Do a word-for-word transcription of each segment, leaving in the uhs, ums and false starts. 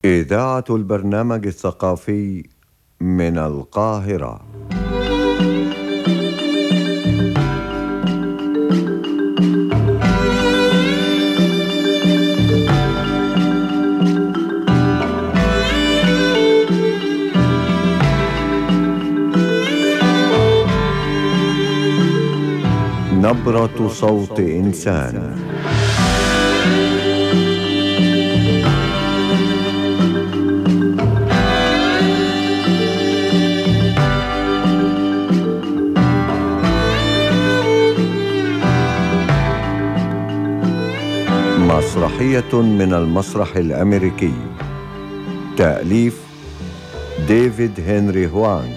إذاعة البرنامج الثقافي من القاهرة. نبرة صوت إنسان. مسرحية من المسرح الأمريكي، تأليف ديفيد هنري هوانغ،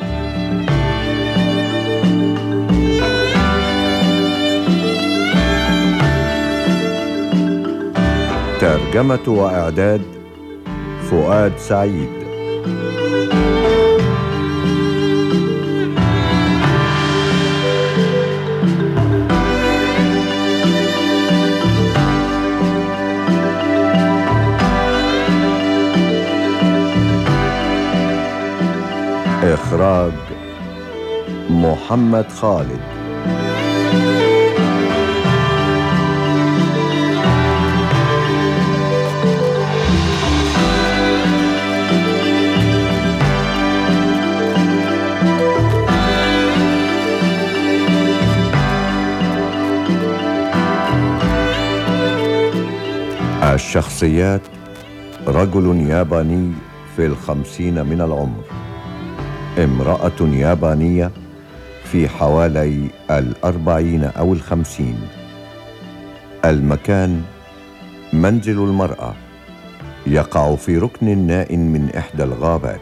ترجمة وإعداد فؤاد سعيد. إخراج محمد خالد. الشخصيات: رجل ياباني في الخمسين من العمر، امرأة يابانية في حوالي الأربعين أو الخمسين. المكان: منزل المرأة، يقع في ركن نائٍ من إحدى الغابات.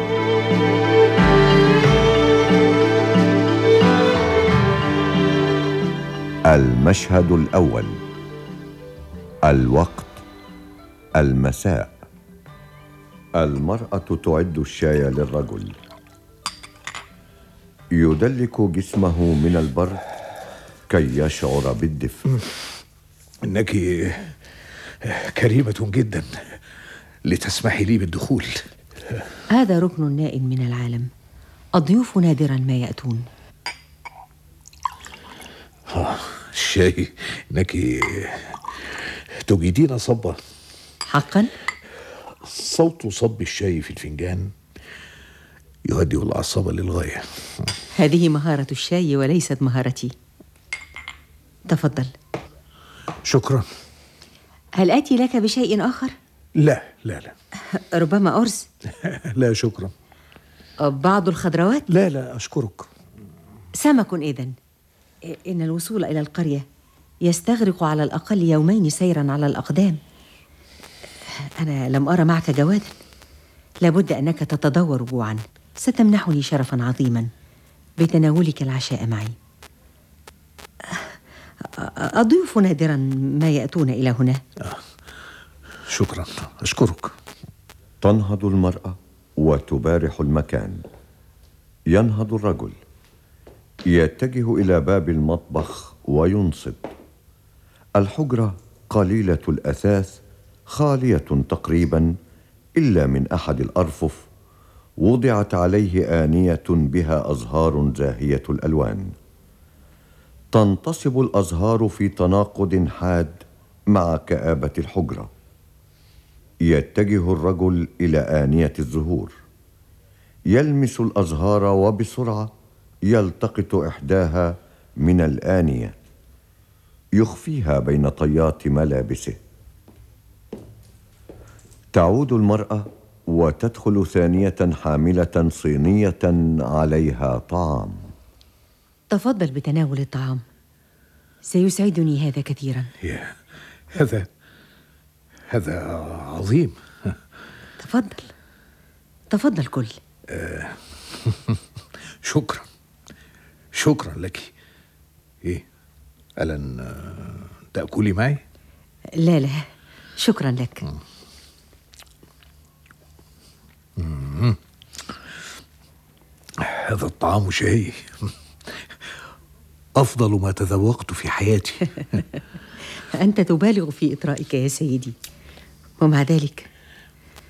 المشهد الأول: الوقت المساء. المرأة تعد الشاي للرجل، يدلك جسمه من البرد كي يشعر بالدفء. إنك كريمة جدا لتسمحي لي بالدخول. هذا ركن نائٍ من العالم، الضيوف نادرا ما يأتون. آه الشاي، إنك تجيدين صبه. حقا؟ صوت صب الشاي في الفنجان يهدئ الأعصاب للغاية. هذه مهارة الشاي وليست مهارتي. تفضل. شكرا. هل آتي لك بشيء آخر؟ لا لا لا. ربما أرز؟ لا شكرا. بعض الخضروات؟ لا لا أشكرك. سمك إذن. إن الوصول إلى القرية يستغرق على الأقل يومين سيرا على الأقدام. أنا لم أرى معك جوادا، لابد أنك تتضور جوعا. ستمنحني شرفا عظيما بتناولك العشاء معي. الضيوف نادرا ما يأتون إلى هنا. آه. شكرا، أشكرك. تنهض المرأة وتبارح المكان. ينهض الرجل، يتجه إلى باب المطبخ وينصت. الحجرة قليلة الأثاث، خالية تقريبا إلا من أحد الأرفف، وضعت عليه آنية بها أزهار زاهية الألوان. تنتصب الأزهار في تناقض حاد مع كآبة الحجرة. يتجه الرجل إلى آنية الزهور، يلمس الأزهار وبسرعة يلتقط إحداها من الآنية، يخفيها بين طيات ملابسه. تعود المرأة وتدخل ثانية حاملة صينية عليها طعام. تفضل بتناول الطعام، سيسعدني هذا كثيرا. هذا هذا عظيم. تفضل تفضل كل. آه. شكرا شكرا لك. ايه ألن تأكلي معي؟ لا لا شكرا لك. مم. هذا الطعام شهي، أفضل ما تذوقت في حياتي. أنت تبالغ في إطرائك يا سيدي، ومع ذلك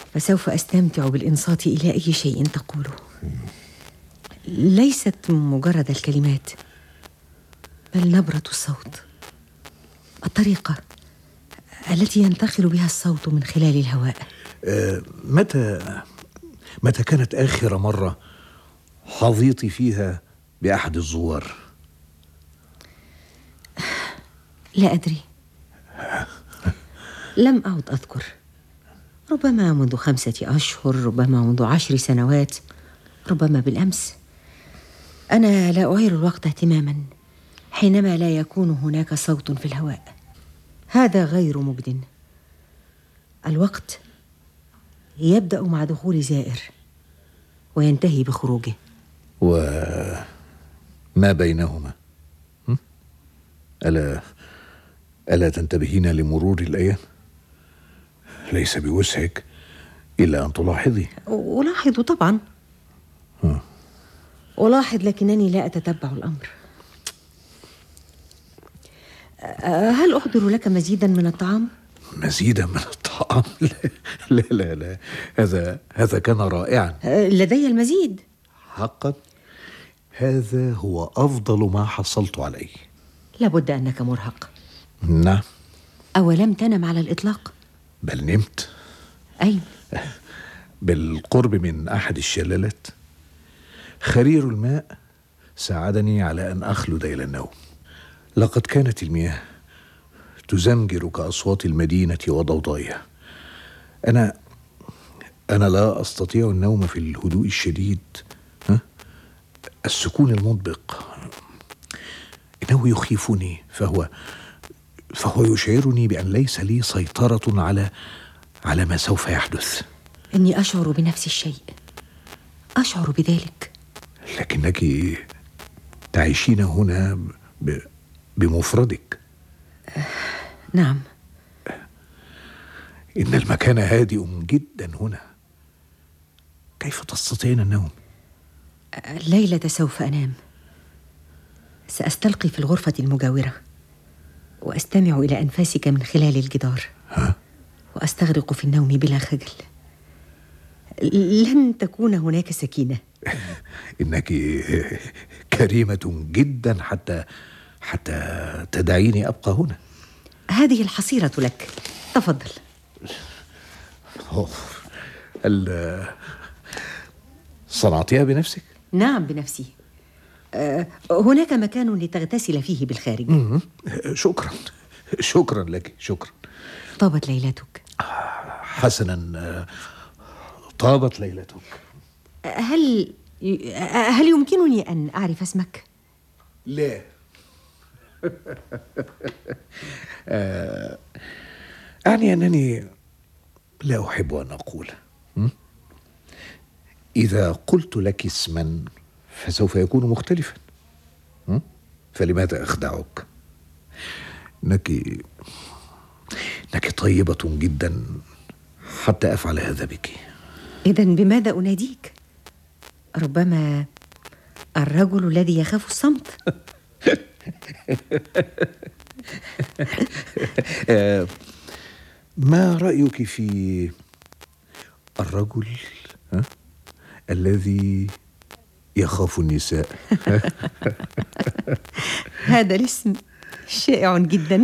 فسوف أستمتع بالإنصات إلى أي شيء تقوله. ليست مجرد الكلمات، بل نبرة الصوت، الطريقة التي ينتقل بها الصوت من خلال الهواء. أه متى متى كانت آخر مرة حظيت فيها بأحد الزوار؟ لا أدري، لم أعد أذكر. ربما منذ خمسة أشهر، ربما منذ عشر سنوات، ربما بالأمس. أنا لا أعير الوقت اهتماما حينما لا يكون هناك صوت في الهواء. هذا غير مجد. الوقت يبدأ مع دخول زائر وينتهي بخروجه. وما بينهما؟ ألا ألا تنتبهين لمرور الأيام؟ ليس بوسعك إلا أن تلاحظي. ألاحظ طبعا، ها. ألاحظ، لكنني لا أتتبع الأمر. هل أحضر لك مزيدا من الطعام؟ مزيدا من الطعام؟ لا لا لا, هذا هذا كان رائعا. لدي المزيد. حقا هذا هو أفضل ما حصلت عليه. لابد أنك مرهق. نعم. أولم تنم على الإطلاق؟ بل نمت. أين؟ بالقرب من أحد الشلالات. خرير الماء ساعدني على أن أخلد إلى النوم. لقد كانت المياه تزمجر كأصوات المدينة وضوضائها. أنا أنا لا أستطيع النوم في الهدوء الشديد، ها؟ السكون المطبق إنه يخيفني، فهو فهو يشعرني بأن ليس لي سيطرة على على ما سوف يحدث. إني أشعر بنفس الشيء، أشعر بذلك. لكنك تعيشين هنا ب... بمفردك. آه، نعم. إن المكان هادئ جدا هنا. كيف تستطيعين النوم؟ الليلة سوف أنام. سأستلقي في الغرفة المجاورة وأستمع إلى أنفاسك من خلال الجدار. ها؟ وأستغرق في النوم بلا خجل. لن تكون هناك سكينة. إنك كريمة جدا حتى حتى تدعيني أبقى هنا. هذه الحصيرة لك، تفضل. هل صنعتيها بنفسك؟ نعم بنفسي. أه هناك مكان لتغتسل فيه بالخارج. شكرا شكرا لك، شكرا. طابت ليلتك. حسنا، طابت ليلتك. هل هل يمكنني أن أعرف اسمك؟ لا. أعني أنني لا أحب أن أقول. إذا قلت لك اسما فسوف يكون مختلفا، فلماذا أخدعك؟ إنك إنك طيبة جدا حتى أفعل هذا بك. إذن بماذا أناديك؟ ربما الرجل الذي يخاف الصمت. ما رأيك في الرجل ها؟ الذي يخاف النساء؟ هذا الاسم شائع جدا.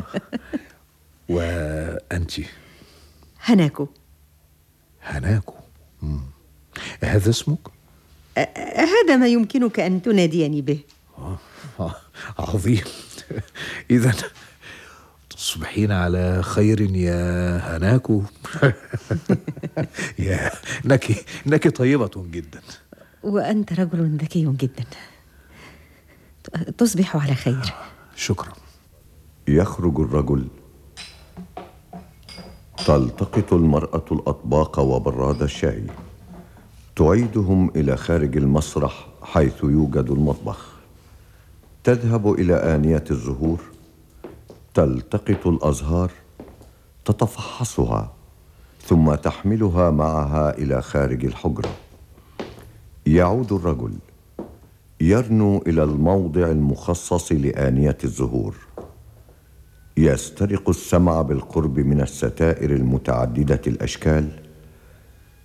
وأنت؟ هناكو. هناكو. مم. هذا اسمك؟ هذا ما يمكنك أن تناديني به. آه. عظيم. إذن تصبحين على خير يا هناكو. يا نك نك طيبة جدا. وأنت رجل ذكي جدا. تصبح على خير. شكرا. يخرج الرجل. تلتقط المرأة الأطباق وبراد الشاي، تعيدهم إلى خارج المسرح حيث يوجد المطبخ. تذهب إلى آنية الزهور، تلتقط الأزهار، تتفحصها، ثم تحملها معها إلى خارج الحجرة. يعود الرجل، يرنو إلى الموضع المخصص لآنية الزهور، يسترق السمع بالقرب من الستائر المتعددة الأشكال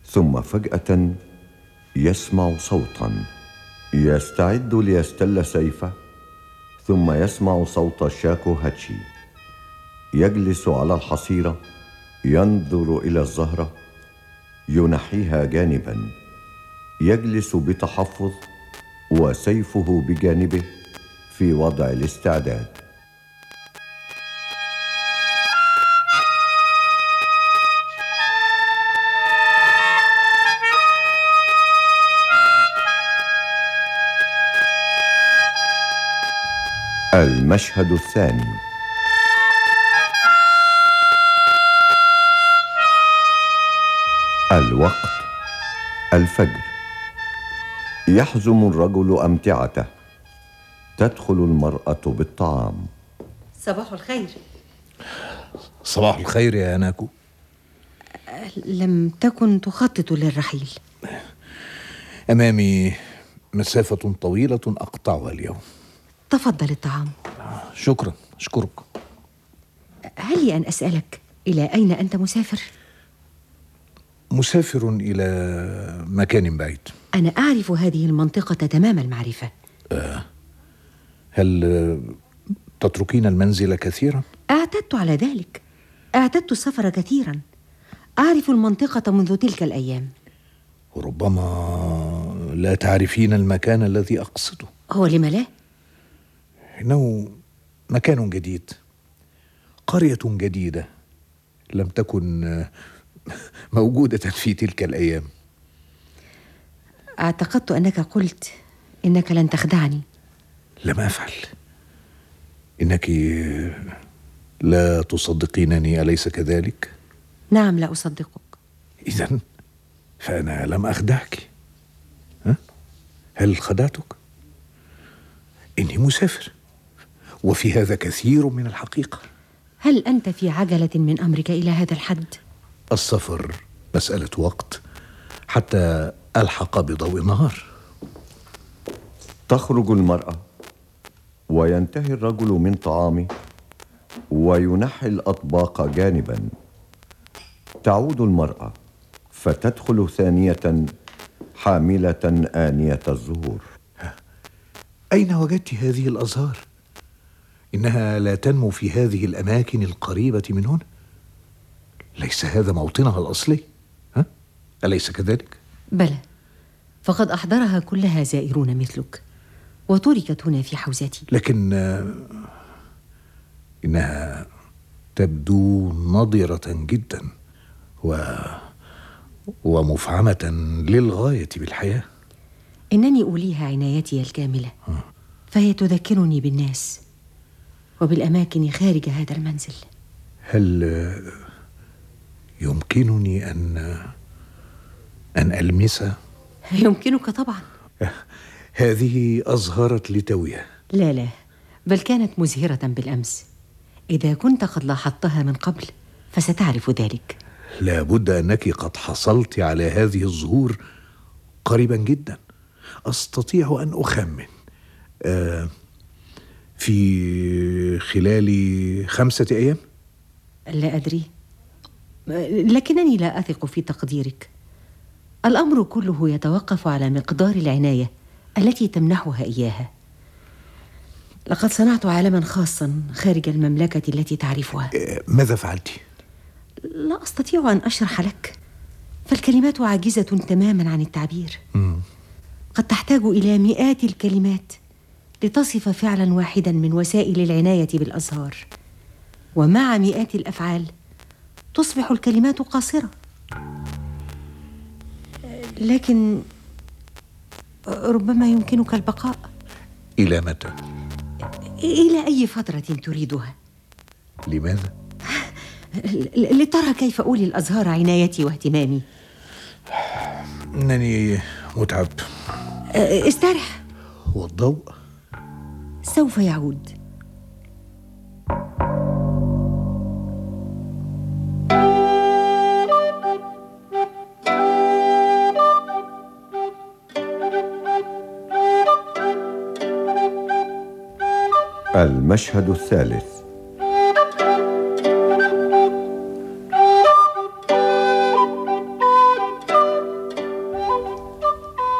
ثم فجأة يسمع صوتا، يستعد ليستل سيفه، ثم يسمع صوت شاكو هاتشي. يجلس على الحصيرة ينظر إلى الزهرة، ينحيها جانبا، يجلس بتحفظ وسيفه بجانبه في وضع الاستعداد. المشهد الثاني. الوقت الفجر. يحزم الرجل أمتعته، تدخل المرأة بالطعام. صباح الخير. صباح الخير يا ناكو. لم تكن تخطط للرحيل؟ أمامي مسافة طويلة أقطعها اليوم. تفضل الطعام. شكرا، أشكرك. هل لي أن أسألك إلى أين أنت مسافر؟ مسافر إلى مكان بعيد. أنا أعرف هذه المنطقة تمام المعرفة. آه. هل تتركين المنزل كثيرا؟ اعتدت على ذلك، اعتدت السفر كثيرا، أعرف المنطقة منذ تلك الأيام. وربما لا تعرفين المكان الذي أقصده. هو لم لا؟ إنه مكان جديد، قرية جديدة لم تكن موجودة في تلك الأيام. اعتقدت أنك قلت إنك لن تخدعني. لم أفعل. إنك لا تصدقينني، أليس كذلك؟ نعم، لا أصدقك. إذن فأنا لم أخدعك. ها؟ هل خدعتك؟ إني مسافر، وفي هذا كثير من الحقيقة. هل أنت في عجلة من أمرك إلى هذا الحد؟ السفر مسألة وقت حتى ألحق بضوء النهار. تخرج المرأة وينتهي الرجل من طعامه وينحي الأطباق جانبا. تعود المرأة فتدخل ثانية حاملة آنية الزهور. أين وجدت هذه الأزهار؟ إنها لا تنمو في هذه الأماكن القريبة من هنا. ليس هذا موطنها الأصلي، ها؟ أليس كذلك؟ بلى، فقد أحضرها كلها زائرون مثلك، وتركت هنا في حوزتي. لكن إنها تبدو نضرة جدا و... ومفعمة للغاية بالحياة. إنني أوليها عنايتي الكاملة، فهي تذكرني بالناس وبالأماكن خارج هذا المنزل. هل يمكنني أن أن ألمسها؟ يمكنك طبعا. هذه أزهرت لتوها. لا لا، بل كانت مزهرة بالأمس. إذا كنت قد لاحظتها من قبل فستعرف ذلك. لا بد أنك قد حصلت على هذه الزهور قريبا جدا. أستطيع أن أخمن آه في خلال خمسة أيام. لا أدري، لكنني لا أثق في تقديرك. الأمر كله يتوقف على مقدار العناية التي تمنحها إياها. لقد صنعت عالما خاصا خارج المملكة التي تعرفها. ماذا فعلت؟ لا أستطيع أن أشرح لك، فالكلمات عاجزة تماما عن التعبير. م. قد تحتاج إلى مئات الكلمات لتصف فعلا واحدا من وسائل العناية بالأزهار، ومع مئات الأفعال تصبح الكلمات قاصرة. لكن ربما يمكنك البقاء. إلى متى؟ إلى أي فترة تريدها. لماذا؟ لترى كيف أولي الأزهار عنايتي واهتمامي. إنني متعب. استرح. والضوء سوف يعود. المشهد الثالث.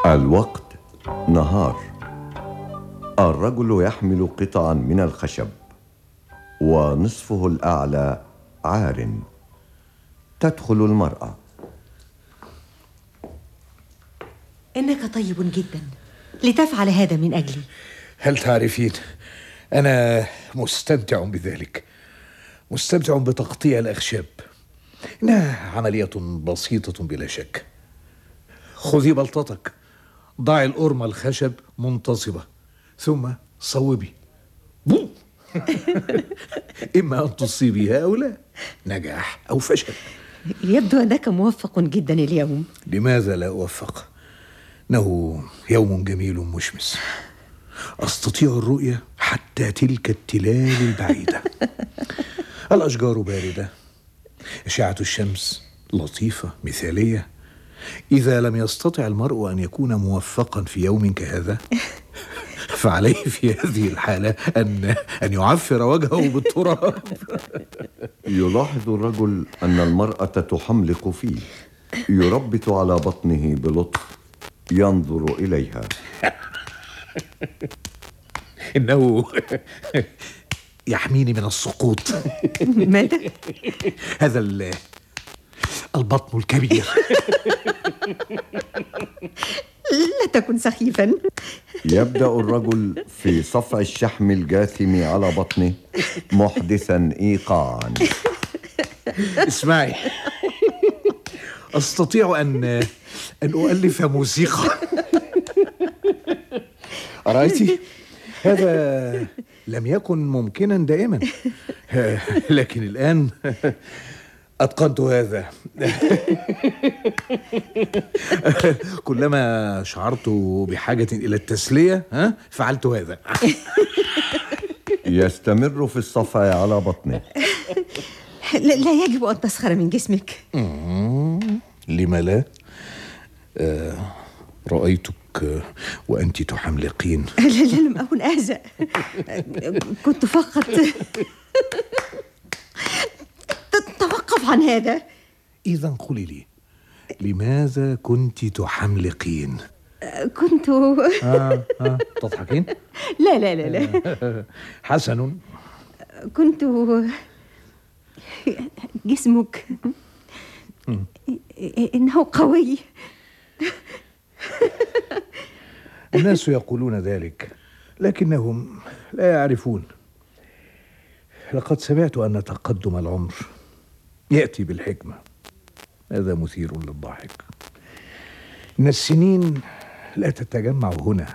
الوقت نهار. الرجل يحمل قطعا من الخشب ونصفه الأعلى عار. تدخل المرأة. إنك طيب جدا لتفعل هذا من أجلي. هل تعرفين، أنا مستمتع بذلك، مستمتع بتقطيع الأخشاب. إنها عملية بسيطة بلا شك. خذي بلطتك، ضعي الأرمى الخشب منتصبة، ثم صوبي. بو إما أن تصيبيها أو لا، نجاح أو فشل. يبدو أنك موفق جدا اليوم. لماذا لا أوفق؟ إنه يوم جميل مشمس، أستطيع الرؤية حتى تلك التلال البعيدة. الأشجار باردة، أشعة الشمس لطيفة مثالية. إذا لم يستطع المرء أن يكون موفقا في يوم كهذا، فعليه في هذه الحالة أن أن يعفر وجهه بالتراب. يلاحظ الرجل أن المرأة تحملق فيه، يربط على بطنه بلطف، ينظر إليها. إنه يحميني من السقوط. ماذا؟ هذا البطن الكبير. لا تكن سخيفا. يبدأ الرجل في صفع الشحم الجاثم على بطنه محدثا إيقاعا. اسمعي، أستطيع أن أن أؤلف موسيقى. أرأيتي؟ هذا لم يكن ممكنا دائما، لكن الآن أتقنت هذا. كلما شعرت بحاجة إلى التسلية ها فعلت هذا. يستمر في الصفع على بطنه. لا, لا يجب أن تسخر من جسمك. لما لا؟ آه رأيتك وأنت تحملقين. لا لا لم أكن أهزأ، كنت فقط. توقف عن هذا. إذا قولي لي، لماذا كنت تحملقين؟ كنت آه آه تضحكين؟ لا لا لا لا. حسن. كنت جسمك إنه قوي. الناس يقولون ذلك لكنهم لا يعرفون. لقد سمعت أن تقدم العمر يأتي بالحكمة. هذا مثير للضحك. إن السنين لا تتجمع هنا.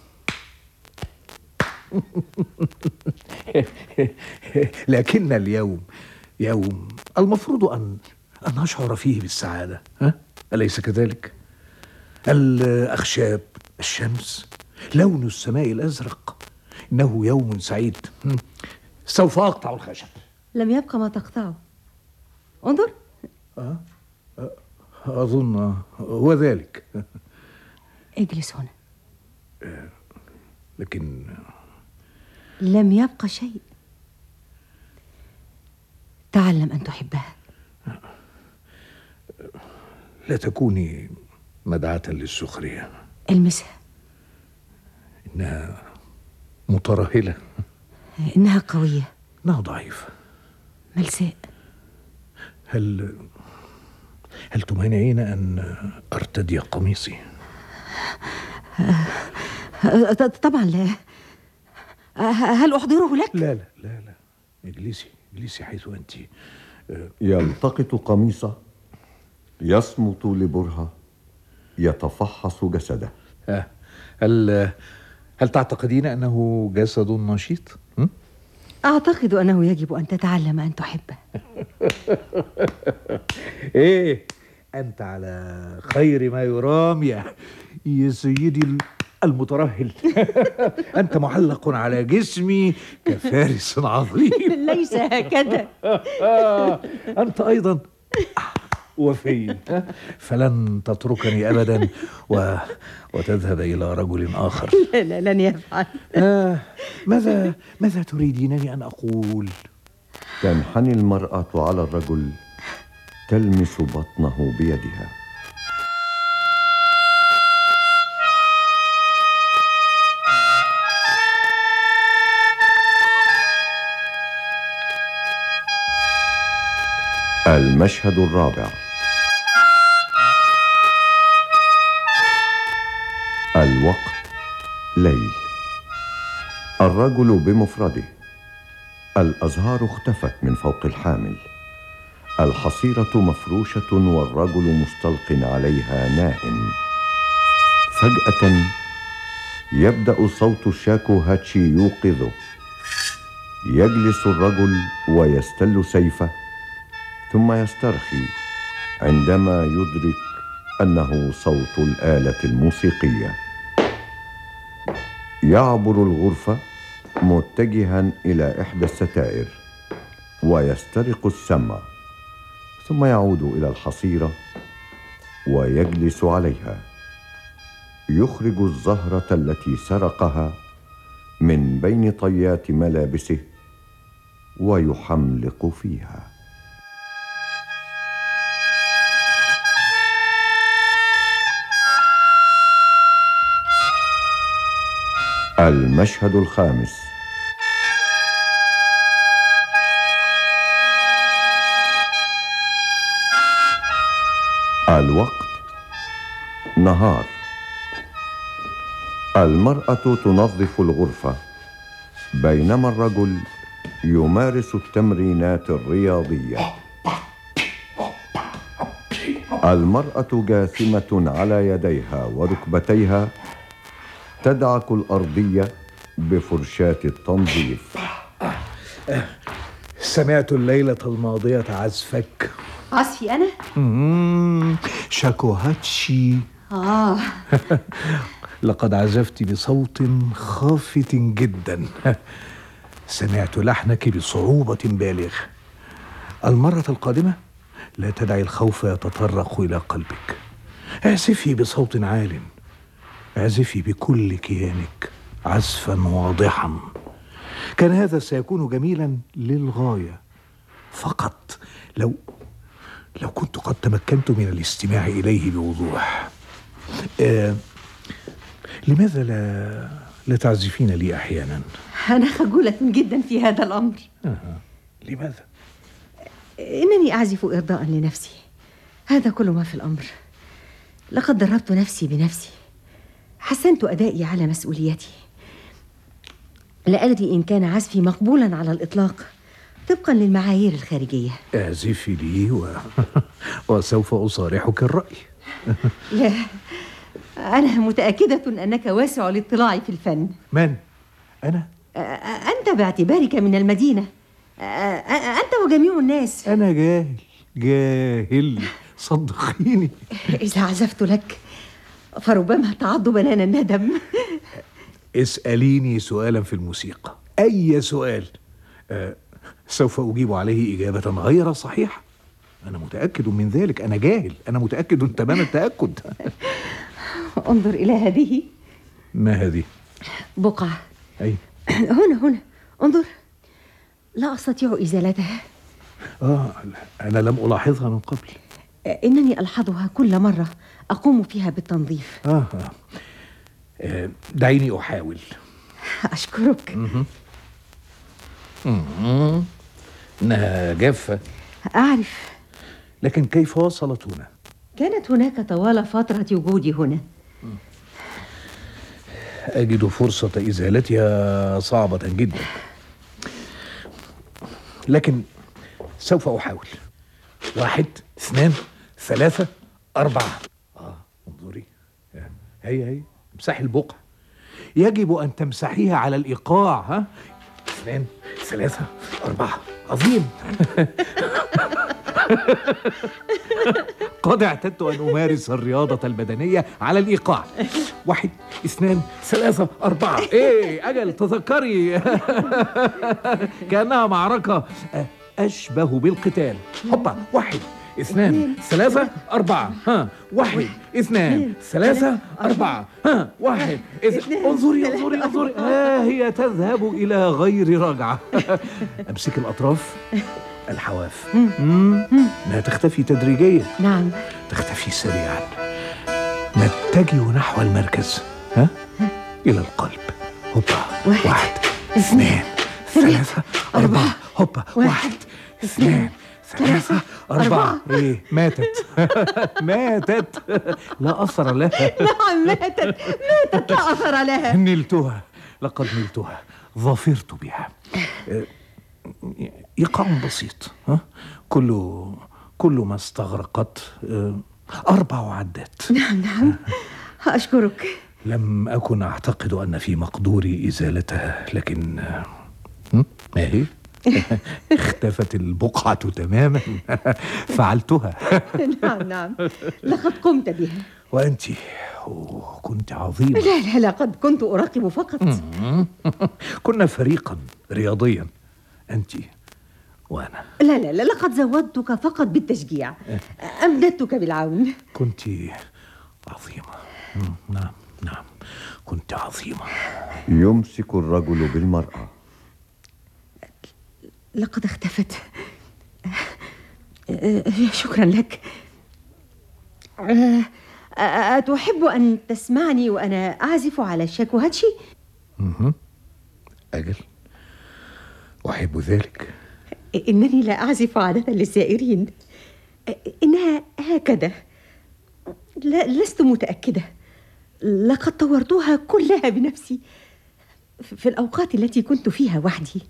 لكن اليوم يوم المفروض أن أن أشعر فيه بالسعادة، ها؟ أليس كذلك؟ الأخشاب، الشمس، لون السماء الأزرق، إنه يوم سعيد. سوف أقطع الخشب. لم يبقى ما تقطعه. انظر. أه؟ أظن هو ذلك. اجلس هنا. أه لكن لم يبقى شيء. تعلم أن تحبها. لا تكوني مدعاة للسخرية. المسها. إنها مترهلة. إنها قوية. إنها ضعيفة. ملساء. هل هل تمانعين أن أرتدي قميصي؟ طبعا لا. هل أحضره لك؟ لا لا لا لا، اجلسي اجلسي حيث أنت. يلتقط قميصه، يصمت لبرهة، يتفحص جسده. هل هل تعتقدين أنه جسد نشيط؟ أعتقد أنه يجب أن تتعلم أن تحبه. إيه، أنت على خير ما يرام يا يا سيدي المترهل. أنت معلق على جسمي كفارس عظيم. ليس هكذا. أنت أيضا وفي، فلن تتركني أبدا و... وتذهب إلى رجل آخر. لا لا لن يفعل. آه ماذا ماذا تريدينني أن أقول؟ تنحني المرأة على الرجل، تلمس بطنه بيدها. المشهد الرابع. الوقت ليل. الرجل بمفرده. الأزهار اختفت من فوق الحامل. الحصيرة مفروشة والرجل مستلق عليها نائم. فجأة يبدأ صوت الشاكوهاتشي يوقظه. يجلس الرجل ويستل سيفه ثم يسترخي عندما يدرك أنه صوت الآلة الموسيقية. يعبر الغرفة متجها إلى إحدى الستائر ويسترق السمع، ثم يعود إلى الحصيرة ويجلس عليها. يخرج الزهرة التي سرقها من بين طيات ملابسه ويحملق فيها. المشهد الخامس. الوقت نهار. المرأة تنظف الغرفة بينما الرجل يمارس التمرينات الرياضية. المرأة جاثمة على يديها وركبتيها تدعك الأرضية بفرشاة التنظيف. سمعت الليلة الماضية عزفك. عزفي أنا؟ مم. شاكوهاتشي. آه لقد عزفت بصوت خافت جدا. سمعت لحنك بصعوبة بالغة. المرة القادمة لا تدعي الخوف يتطرق إلى قلبك. اعزفي بصوت عال، اعزفي بكل كيانك عزفا واضحا. كان هذا سيكون جميلا للغاية، فقط لو لو كنت قد تمكنت من الاستماع إليه بوضوح. آه لماذا لا لا تعزفين لي أحيانا؟ أنا خجولة جدا في هذا الأمر. آه. لماذا؟ إنني أعزف إرضاء لنفسي، هذا كل ما في الأمر. لقد دربت نفسي بنفسي، حسنت أدائي على مسؤوليتي. لا أدري إن كان عزفي مقبولا على الإطلاق طبقا للمعايير الخارجية. اعزفي لي و... وسوف أصارحك الرأي. لا، أنا متأكدة أنك واسع الاطلاع في الفن. من؟ أنا؟ أنت باعتبارك من المدينة، أنت وجميع الناس. أنا جاهل جاهل صدقيني. إذا عزفت لك فربما تعض بنان الندم. اسأليني سؤالا في الموسيقى، أي سؤال، أه سوف أجيب عليه إجابة غير صحيحة. أنا متأكد من ذلك. أنا جاهل، أنا متأكد تمام التأكد. انظر إلى هذه. ما هذه؟ بقعة. أي؟ هنا هنا انظر، لا أستطيع إزالتها. آه أنا لم ألاحظها من قبل. إنني ألحظها كل مرة أقوم فيها بالتنظيف. آه, آه. آه. دعيني أحاول. أشكرك. مم. إنها جافة. أعرف، لكن كيف وصلت هنا؟ كانت هناك طوال فترة وجودي هنا. أجد فرصة إزالتها صعبة جدا، لكن سوف أحاول. واحد، اثنان، ثلاثة، أربعة. آه انظري، هي هي امسحي البقعة. يجب أن تمسحيها على الإيقاع. ها، اثنان، ثلاثة، أربعة. عظيم. قد اعتدت أن أمارس الرياضة البدنية على الإيقاع. واحد، اثنان، ثلاثة، أربعة. إيه أجل، تذكري. كأنها معركة أشبه بالقتال. هوبا، واحد، اثنان، ثلاثة، أربعة. ها، واحد، اثنان، ثلاثة، أربعة. ها، واحد، اثنان. انظري انظري انظري، ها هي تذهب إلى غير رجعة. أمسك الأطراف، الحواف، لا تختفي تدريجيا. نعم، تختفي سريعا. نتجه نحو المركز. ها، إلى القلب. هوبا، واحد, واحد اثنان ثلاثة أربعة. هوبا، واحد اثنان ثلاثة أربعة. إيه، ماتت. ماتت، لا أثر لها. نعم ماتت، ماتت لا أثر لها. نلتها، لقد نلتها، ظفرت بها. إيقاع بسيط، ها؟ كل كل ما استغرقت أربع عدات. نعم نعم، أشكرك. لم أكن أعتقد أن في مقدوري إزالتها، لكن ما هي؟ اختفت البقعة تماما. فعلتها. نعم نعم، لقد قمت بها. وأنت كنت عظيمة. لا لا لا، قد كنت أراقب فقط. كنا فريقا رياضيا، أنت وأنا. لا لا لا، لقد زودتك فقط بالتشجيع، أمددتك بالعون. كنت عظيمة. نعم نعم، كنت عظيمة. يمسك الرجل بالمرأة. لقد اختفت. شكرا لك. أتحب أن تسمعني وأنا أعزف على الشاكوهاتشي؟ أجل، أحب ذلك. إنني لا أعزف عادة للزائرين، إنها هكذا. لا، لست متأكدة. لقد طورتها كلها بنفسي في الأوقات التي كنت فيها وحدي.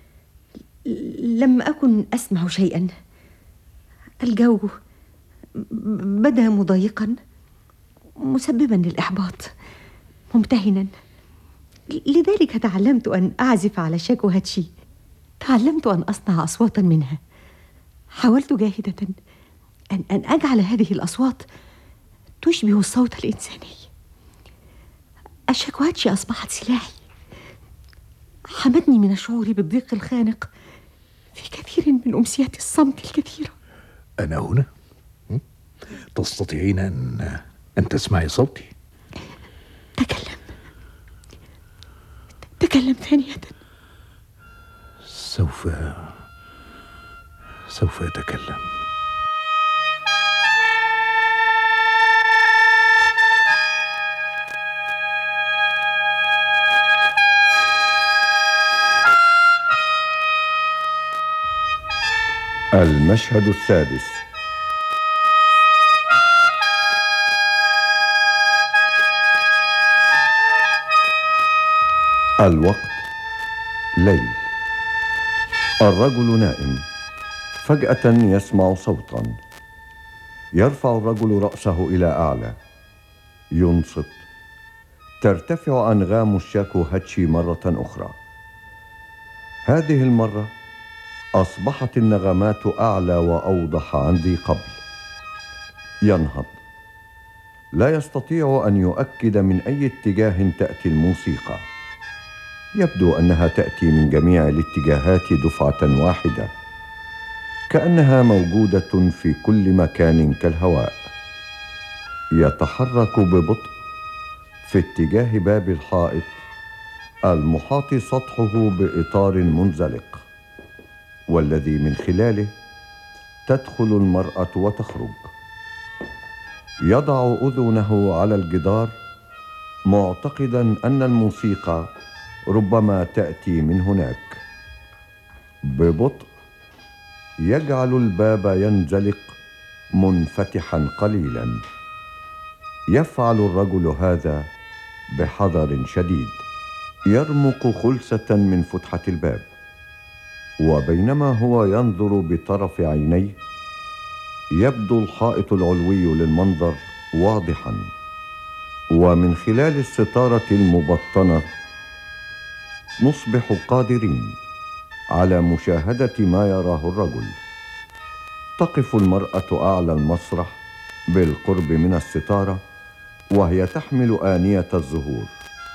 لم أكن أسمع شيئا. الجو بدا مضايقا، مسببا للإحباط، ممتهنا. لذلك تعلمت أن أعزف على الشاكوهاتشي. تعلمت أن أصنع أصواتا منها. حاولت جاهدة أن, أن أجعل هذه الأصوات تشبه الصوت الإنساني. الشاكوهاتشي أصبحت سلاحي، حمتني من الشعور بالضيق الخانق في كثير من أمسيات الصمت الكثيرة. أنا هنا. تستطيعين أن أن تسمعي صوتي؟ تكلم، تكلم ثانية. سوف سوف أتكلم. المشهد السادس. الوقت ليل. الرجل نائم، فجأة يسمع صوتا. يرفع الرجل رأسه إلى أعلى، ينصت. ترتفع أنغام الشاكوهاتشي مرة أخرى. هذه المرة أصبحت النغمات أعلى وأوضح عن ذي قبل. ينهض، لا يستطيع أن يؤكد من أي اتجاه تأتي الموسيقى. يبدو أنها تأتي من جميع الاتجاهات دفعة واحدة، كأنها موجودة في كل مكان كالهواء. يتحرك ببطء في اتجاه باب الحائط المحاط سطحه بإطار منزلق، والذي من خلاله تدخل المرأة وتخرج. يضع أذنه على الجدار معتقدا أن الموسيقى ربما تأتي من هناك. ببطء يجعل الباب ينزلق منفتحا قليلا. يفعل الرجل هذا بحذر شديد. يرمق خلسة من فتحة الباب، وبينما هو ينظر بطرف عينيه يبدو الحائط العلوي للمنظر واضحا، ومن خلال الستارة المبطنة نصبح قادرين على مشاهدة ما يراه الرجل. تقف المرأة أعلى المسرح بالقرب من الستارة، وهي تحمل آنية الزهور،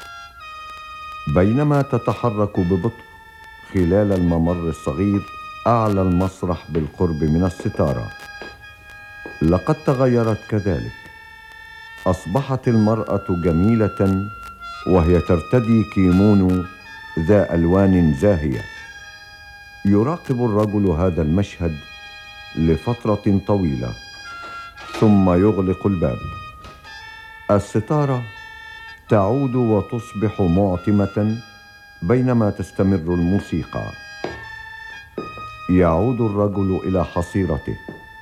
بينما تتحرك ببطء خلال الممر الصغير أعلى المسرح بالقرب من الستارة. لقد تغيرت كذلك. أصبحت المرأة جميلة، وهي ترتدي كيمونو ذا ألوان زاهية. يراقب الرجل هذا المشهد لفترة طويلة، ثم يغلق الباب. الستارة تعود وتصبح معتمة بينما تستمر الموسيقى. يعود الرجل إلى حصيرته،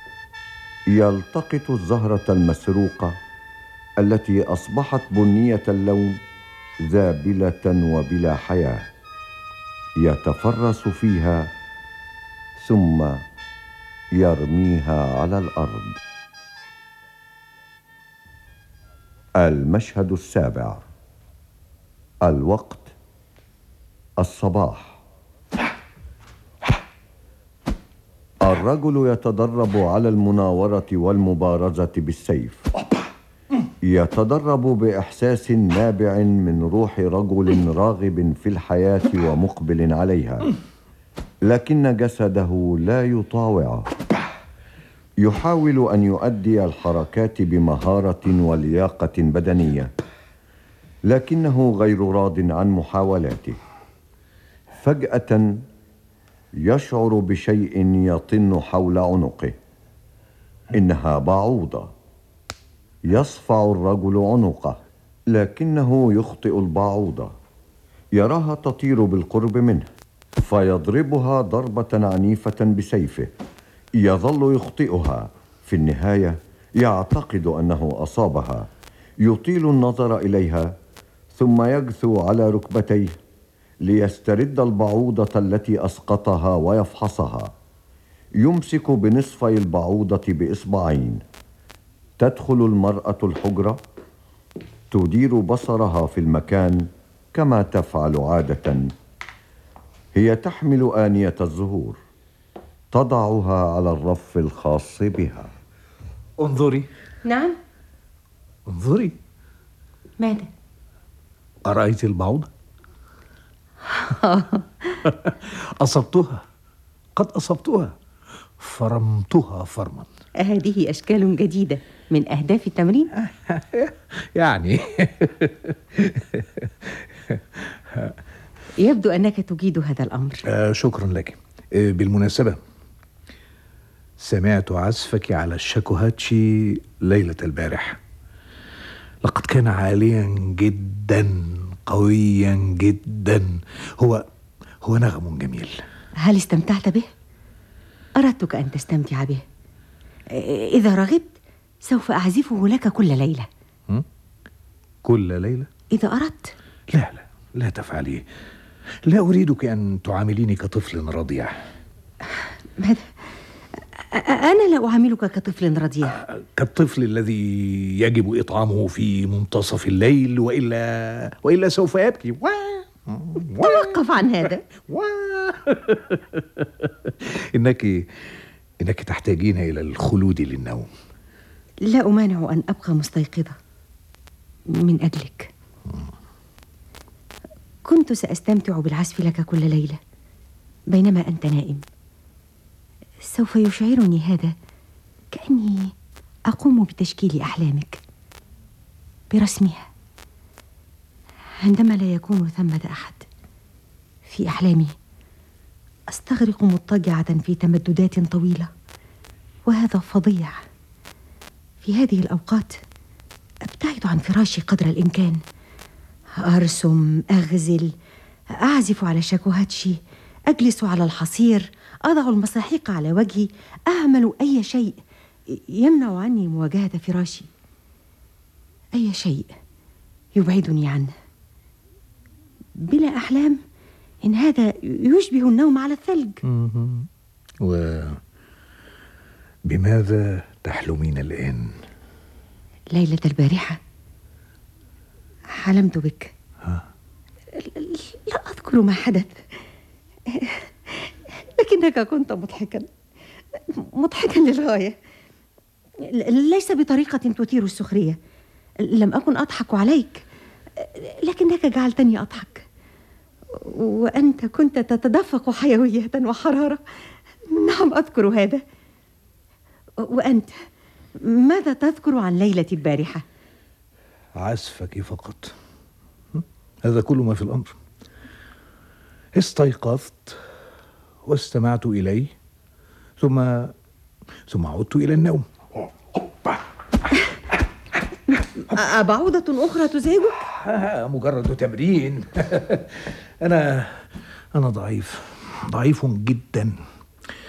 يلتقط الزهرة المسروقة التي أصبحت بنية اللون ذابلة وبلا حياة، يتفرس فيها ثم يرميها على الأرض. المشهد السابع. الوقت الصباح. الرجل يتدرب على المناورة والمبارزة بالسيف، يتدرب بإحساس نابع من روح رجل راغب في الحياة ومقبل عليها، لكن جسده لا يطاوعه. يحاول أن يؤدي الحركات بمهارة ولياقة بدنية، لكنه غير راض عن محاولاته. فجأة يشعر بشيء يطن حول عنقه، إنها بعوضة. يصفع الرجل عنقه، لكنه يخطئ البعوضة. يراها تطير بالقرب منه، فيضربها ضربة عنيفة بسيفه. يظل يخطئها، في النهاية يعتقد أنه أصابها. يطيل النظر إليها ثم يجثو على ركبتيه ليسترد البعوضة التي أسقطها ويفحصها. يمسك بنصفي البعوضة بإصبعين. تدخل المرأة الحجرة، تدير بصرها في المكان كما تفعل عادة. هي تحمل آنية الزهور، تضعها على الرف الخاص بها. انظري. نعم. انظري. ماذا؟ أرأيت البعوضة؟ أصبتها، قد أصبتها، فرمتها فرما. هذه أشكال جديدة من أهداف التمرين. يعني يبدو أنك تجيد هذا الأمر. آه شكرا لك. آه بالمناسبة، سمعت عزفك على الشاكوهاتشي ليلة البارح. لقد كان عاليا جدا، قويا جدا. هو هو نغم جميل. هل استمتعت به؟ أردتك أن تستمتع به. إذا رغبت سوف أعزفه لك كل ليلة. م? كل ليلة؟ إذا أردت. لا لا لا تفعلي. لا أريدك أن تعامليني كطفل رضيع. ماذا؟ أنا لا أعاملك كطفل رضيع. كالطفل الذي يجب إطعامه في منتصف الليل، وإلا وإلا سوف يبكي. توقف عن هذا. إنك إنك تحتاجين إلى الخلود للنوم. لا أمانع أن أبقى مستيقظة من أجلك. كنت سأستمتع بالعزف لك كل ليلة بينما أنت نائم. سوف يشعرني هذا كأني أقوم بتشكيل أحلامك، برسمها. عندما لا يكون ثمة أحد في أحلامي أستغرق مضطجعة في تمددات طويلة، وهذا فظيع. في هذه الأوقات أبتعد عن فراشي قدر الإمكان، أرسم، أغزل، أعزف على شاكوهاتشي، أجلس على الحصير، أضع المساحيق على وجهي، أعمل أي شيء يمنع عني مواجهة فراشي، أي شيء يبعدني عنه. بلا أحلام إن هذا يشبه النوم على الثلج. وبماذا تحلمين الآن؟ ليلة البارحة حلمت بك. ها؟ لا أذكر ما حدث، لكنك كنت مضحكا مضحكا للغاية، ليس بطريقة تثير السخرية. لم أكن أضحك عليك، لكنك جعلتني أضحك، وأنت كنت تتدفق حيوية وحرارة. نعم أذكر هذا. وأنت ماذا تذكر عن ليلة البارحة؟ عزفك فقط، هذا كل ما في الأمر. استيقظت واستمعت إليه، ثم ثم عدت إلى النوم. أبعوضة أخرى تزعجك؟ مجرد تمرين. أنا أنا ضعيف ضعيف جدا.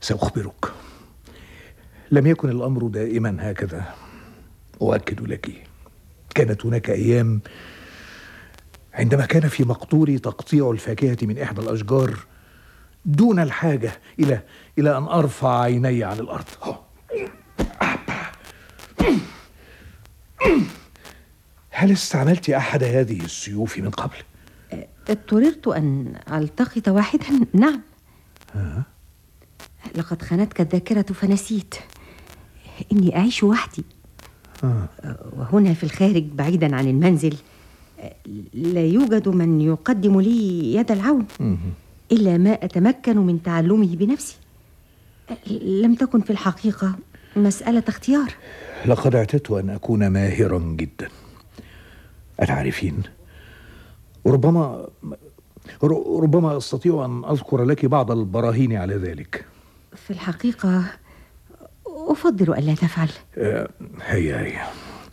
سأخبرك. لم يكن الأمر دائما هكذا. أؤكد لك، كانت هناك أيام عندما كان في مقدوري تقطيع الفاكهة من إحدى الأشجار دون الحاجة إلى إلى أن أرفع عيني عن الأرض. هل استعملت أحد هذه السيوف من قبل؟ اضطررت أن ألتقط واحدا، نعم. ها؟ لقد خانتك الذاكرة فنسيت إني أعيش وحدي. آه. وهنا في الخارج بعيدا عن المنزل لا يوجد من يقدم لي يد العون إلا ما أتمكن من تعلمه بنفسي. لم تكن في الحقيقة مسألة اختيار. لقد اعتدت أن أكون ماهرا جدا. أتعرفين، ربما ربما أستطيع أن أذكر لك بعض البراهين على ذلك. في الحقيقة أفضل ألا تفعل. هيا هيا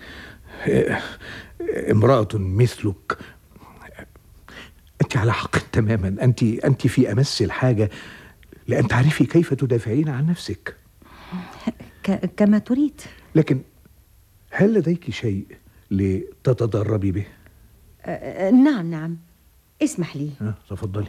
امرأة مثلك أنت على حق تماما. أنت أنت في أمس الحاجة لأن تعرفي كيف تدافعين عن نفسك. ك- كما تريد. لكن هل لديك شيء لتتدربي به؟ أه نعم نعم، اسمح لي. أه تفضلي.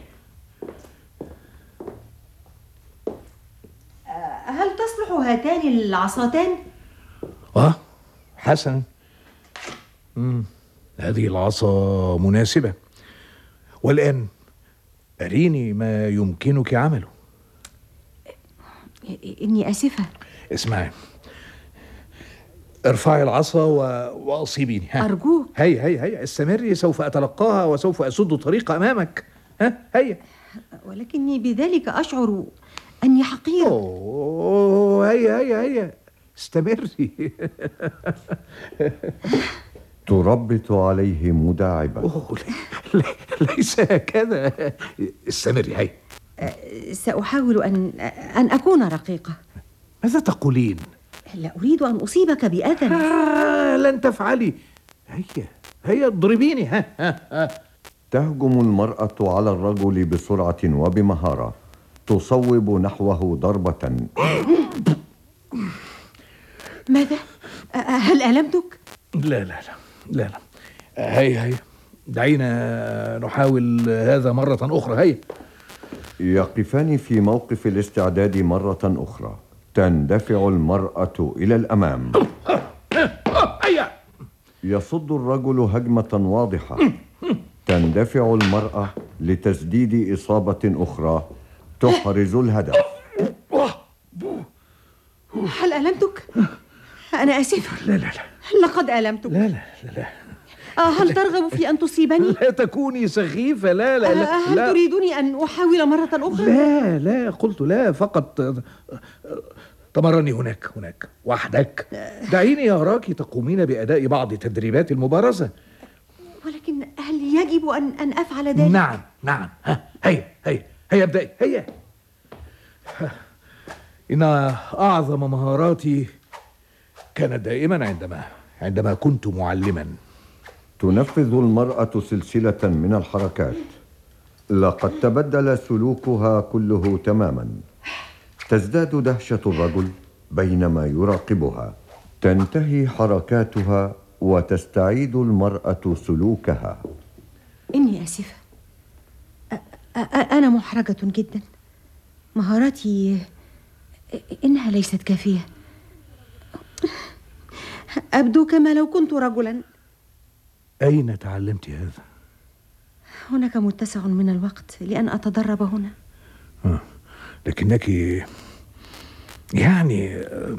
هل تصلح هاتان العصاتان؟ آه حسنا. مم. هذه العصا مناسبة. والآن أريني ما يمكنك عمله. إني آسفة. اسمعي، ارفعي العصا و... وأصيبيني. ها. أرجوك. هيا هيا هيا استمري، سوف أتلقاها وسوف أسد طريق أمامك. ها هيا. ولكني بذلك أشعر أني حقيرة. أوه هيا هيا هيا استمري. تربط عليه مداعبة. أوه لا لا ليس هكذا. استمري. هيا. سأحاول أن أن أكون رقيقة. ماذا تقولين؟ لا أريد أن أصيبك بأذى. آه لن تفعلي. هيا هيا اضربيني. ها ها ها. تهجم المرأة على الرجل بسرعة وبمهارة، تصوب نحوه ضربة. ماذا؟ هل ألمتك؟ لا لا لا لا لا. هيا هيا دعينا نحاول هذا مرة أخرى. هيا. يقفان في موقف الاستعداد مرة أخرى. تندفع المرأة إلى الأمام. هيا. يصد الرجل هجمة واضحة. تندفع المرأة لتسديد إصابة أخرى تحرز الهدف. هل ألمتك؟ أنا آسفة. لا لا لا. لقد ألمتك. لا لا لا لا. هل ترغب في أن تصيبني؟ لا تكوني سخيفة. لا لا لا. هل لا. تريدني أن أحاول مرة أخرى؟ لا لا قلت لا، فقط تمرني هناك هناك وحدك. دعيني أراك تقومين بأداء بعض تدريبات المبارزة. ولكن هل يجب أن أن أفعل ذلك؟ نعم نعم. ها هيا هيا هيا ابدأي. هيا. إن أعظم مهاراتي كانت دائما عندما عندما كنت معلما. تنفذ المرأة سلسلة من الحركات. لقد تبدل سلوكها كله تماما. تزداد دهشة الرجل بينما يراقبها. تنتهي حركاتها وتستعيد المرأة سلوكها. إني آسفة. أ- أ- أنا محرجة جدا. مهاراتي إنها ليست كافية. أبدو كما لو كنت رجلا. أين تعلمت هذا؟ هناك متسع من الوقت لأن أتدرب هنا. آه. لكنك يعني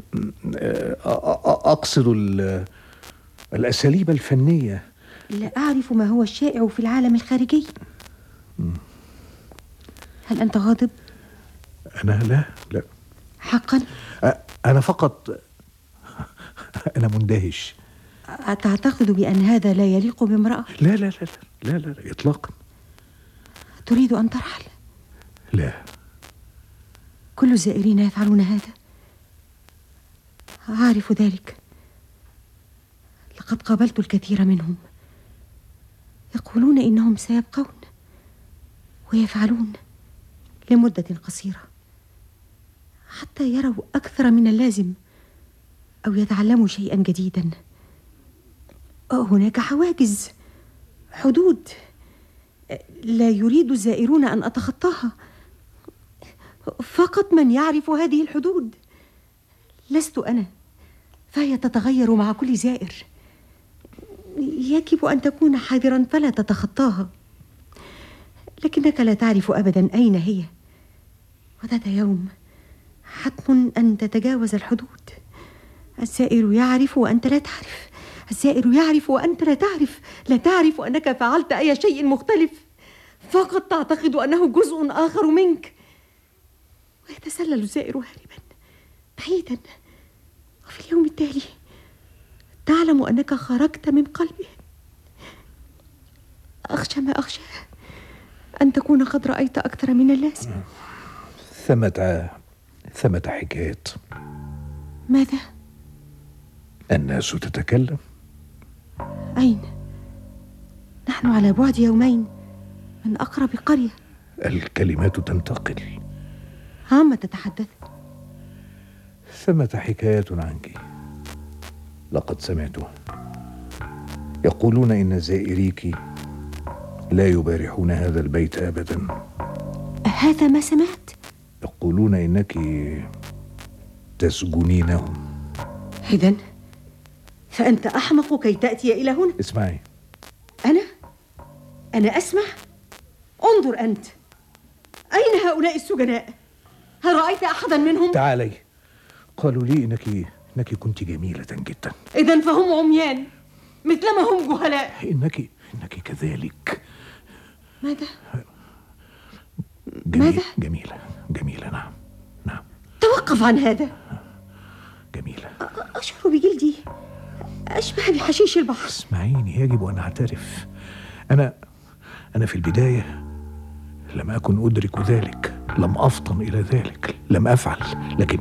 أقصد الأساليب الفنية. لا أعرف ما هو الشائع في العالم الخارجي. هل أنت غاضب؟ أنا لا لا حقا؟ أنا فقط أنا مندهش. أتعتقد بأن هذا لا يليق بامرأة؟ لا لا لا لا لا, لا إطلاقا. تريد أن ترحل؟ لا. كل الزائرين يفعلون هذا. أعرف ذلك. لقد قابلت الكثير منهم يقولون إنهم سيبقون ويفعلون لمدة قصيرة حتى يروا أكثر من اللازم أو يتعلموا شيئا جديدا. هناك حواجز، حدود، لا يريد الزائرون أن أتخطاها. فقط من يعرف هذه الحدود. لست أنا، فهي تتغير مع كل زائر. يجب أن تكون حذرا فلا تتخطاها، لكنك لا تعرف أبدا أين هي، وذات يوم حتم أن تتجاوز الحدود. الزائر يعرف وأنت لا تعرف، الزائر يعرف وأنت لا تعرف. لا تعرف أنك فعلت أي شيء مختلف، فقط تعتقد أنه جزء آخر منك. ويتسلل الزائر هاربا بعيدا، وفي اليوم التالي تعلم أنك خرجت من قلبه. أخشى ما أخشى أن تكون قد رأيت أكثر من اللازم. ثمة ثمة حكايات. ماذا؟ الناس تتكلم. أين؟ نحن على بعد يومين من أقرب قرية. الكلمات تنتقل. عما تتحدث؟ ثمة حكايات عنك لقد سمعتها. يقولون إن زائريك لا يبارحون هذا البيت أبدا. هذا ما سمعت؟ يقولون إنك تسجنينهم. إذن فأنت أحمق كي تأتي إلى هنا. اسمعي. أنا؟ أنا أسمع؟ انظر أنت، أين هؤلاء السجناء؟ هل رأيت أحدا منهم؟ تعالي. قالوا لي إنك إنك كنت جميلة جدا. إذن فهم عميان مثلما هم جهلاء. إنك إنك كذلك. ماذا؟ جميل. ماذا؟ جميلة جميلة. نعم نعم. توقف عن هذا. جميلة. أشعر بجلدي أشبه بحشيش البحر. اسمعيني، يجب أن أعترف. أنا أنا في البداية لم أكن أدرك ذلك، لم أفطن إلى ذلك، لم أفعل. لكن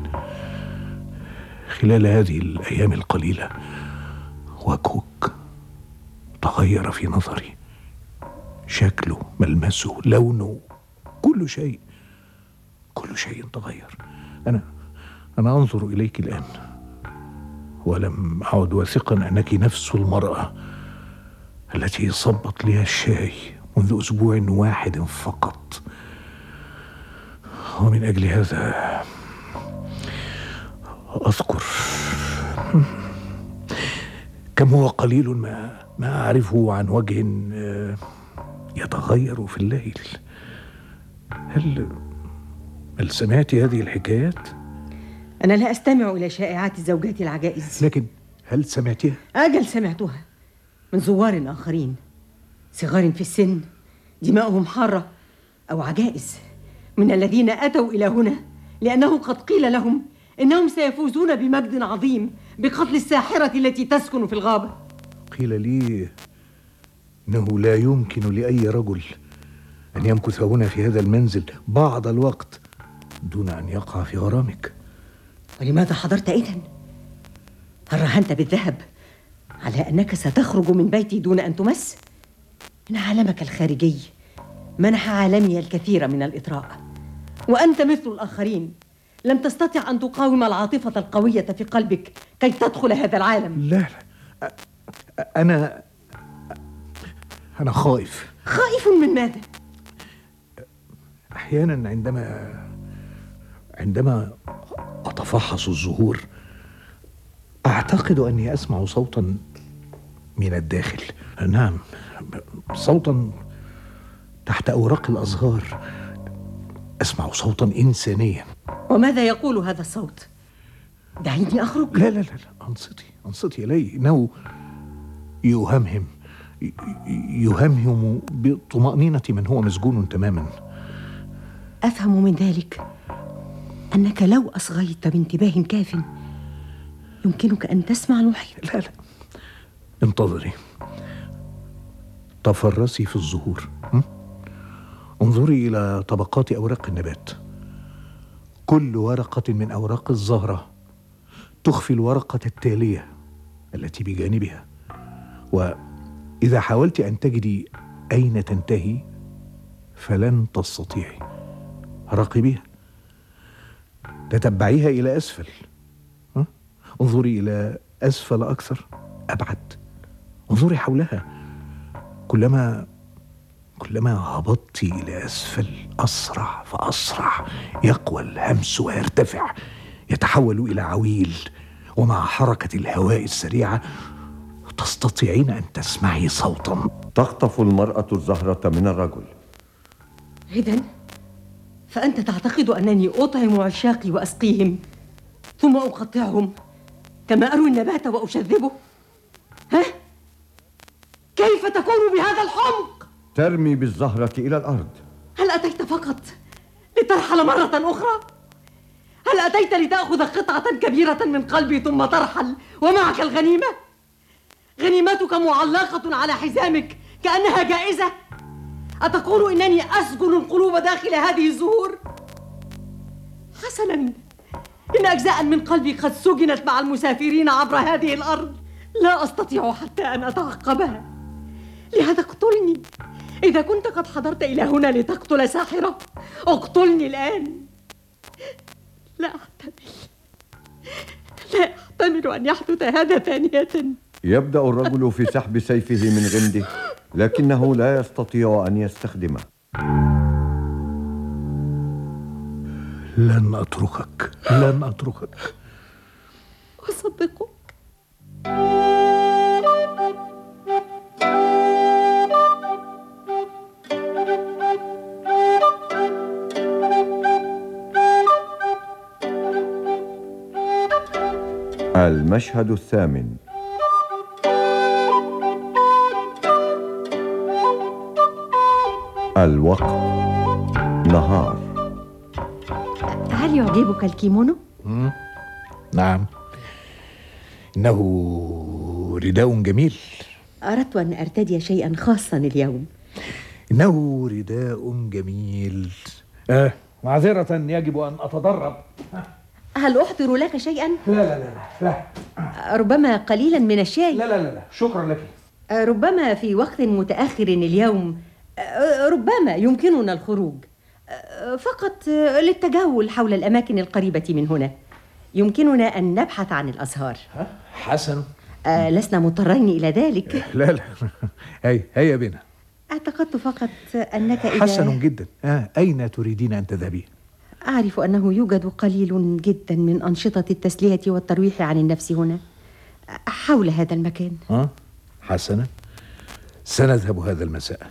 خلال هذه الأيام القليلة وجهك تغير في نظري، شكله، ملمسه، لونه، كل شيء كل شيء تغير. أنا أنا أنظر إليك الآن ولم أعد واثقا أنك نفس المرأة التي صبت لي الشاي منذ أسبوع واحد فقط. ومن أجل هذا أذكر كم هو قليل ما ما أعرفه عن وجه يتغير في الليل. هل هل سمعت هذه الحكايات؟ أنا لا أستمع إلى شائعات الزوجات العجائز. لكن هل سمعتها؟ أجل سمعتها من زوار آخرين، صغار في السن، دماؤهم حارة، أو عجائز من الذين أتوا إلى هنا لأنه قد قيل لهم إنهم سيفوزون بمجد عظيم بقتل الساحرة التي تسكن في الغابة. قيل لي إنه لا يمكن لأي رجل أن يمكث هنا في هذا المنزل بعض الوقت دون أن يقع في غرامك. ولماذا حضرت إذن؟ هل رهنت بالذهب على أنك ستخرج من بيتي دون أن تمس؟ إن عالمك الخارجي منح عالمي الكثير من الإطراء، وأنت مثل الآخرين لم تستطع أن تقاوم العاطفة القوية في قلبك كي تدخل هذا العالم. لا لا، أنا أنا خائف. خائف من ماذا؟ أحيانا عندما عندما أتفحص الزهور أعتقد أني أسمع صوتا من الداخل. نعم، صوتا تحت أوراق الأزهار. أسمع صوتا إنسانيا. وماذا يقول هذا الصوت؟ دعيني أخرج. لا لا لا, لا. أنصتي أنصتي إلي. إنه يهمهم يهمهم بطمأنينة من هو مسجون تماما. أفهم من ذلك أنك لو أصغيت بانتباه كاف يمكنك أن تسمع المحيط. لا لا، انتظري، تفرسي في الزهور، انظري إلى طبقات أوراق النبات. كل ورقة من أوراق الزهرة تخفي الورقة التالية التي بجانبها، وإذا حاولت أن تجدي أين تنتهي فلن تستطيعي. راقبيها، تتبعيها إلى أسفل. ها؟ انظري إلى أسفل أكثر، أبعد. انظري حولها. كلما كلما هبطت إلى أسفل أسرع فأسرع، يقوى الهمس ويرتفع، يتحول إلى عويل، ومع حركة الهواء السريعة تستطيعين أن تسمعي صوتا. تخطف المرأة الزهرة من الرجل. إذن فأنت تعتقد أنني أطعم عشاقي وأسقيهم ثم أقطعهم كما أروي النبات وأشذبه؟ ها؟ كيف تكون بهذا الحمق؟ ترمي بالزهرة إلى الأرض. هل أتيت فقط لترحل مرة أخرى؟ هل أتيت لتأخذ قطعة كبيرة من قلبي ثم ترحل ومعك الغنيمة؟ غنيمتك معلقة على حزامك كأنها جائزة. أتقول إنني أسجن القلوب داخل هذه الزهور؟ حسناً، إن أجزاء من قلبي قد سجنت مع المسافرين عبر هذه الأرض، لا أستطيع حتى أن أتعقبها. لهذا اقتلني. إذا كنت قد حضرت إلى هنا لتقتل ساحرة، اقتلني الآن. لا أحتمل لا أحتمل أن يحدث هذا ثانية. يبدأ الرجل في سحب سيفه من غمده، لكنه لا يستطيع أن يستخدمه. لن أتركك، لن أتركك. أصدقك. المشهد الثامن. الوقت نهار. هل يعجبك الكيمونو؟ مم. نعم، إنه رداء جميل. أردت أن أرتدي شيئا خاصا اليوم. إنه رداء جميل. آه معذرة، يجب أن أتدرب. هل أحضر لك شيئا؟ لا لا لا لا, لا. ربما قليلا من الشاي. لا لا لا, لا. شكرا لك. ربما في وقت متأخر اليوم ربما يمكننا الخروج فقط للتجول حول الأماكن القريبة من هنا. يمكننا أن نبحث عن الأزهار. حسن. أه لسنا مضطرين إلى ذلك. لا لا هيا هيا بنا. اعتقدت فقط أنك إذا... حسن جدا. آه. أين تريدين أن تذهبين؟ أعرف أنه يوجد قليل جدا من أنشطة التسلية والترويح عن النفس هنا حول هذا المكان. آه. حسنا، سنذهب هذا المساء.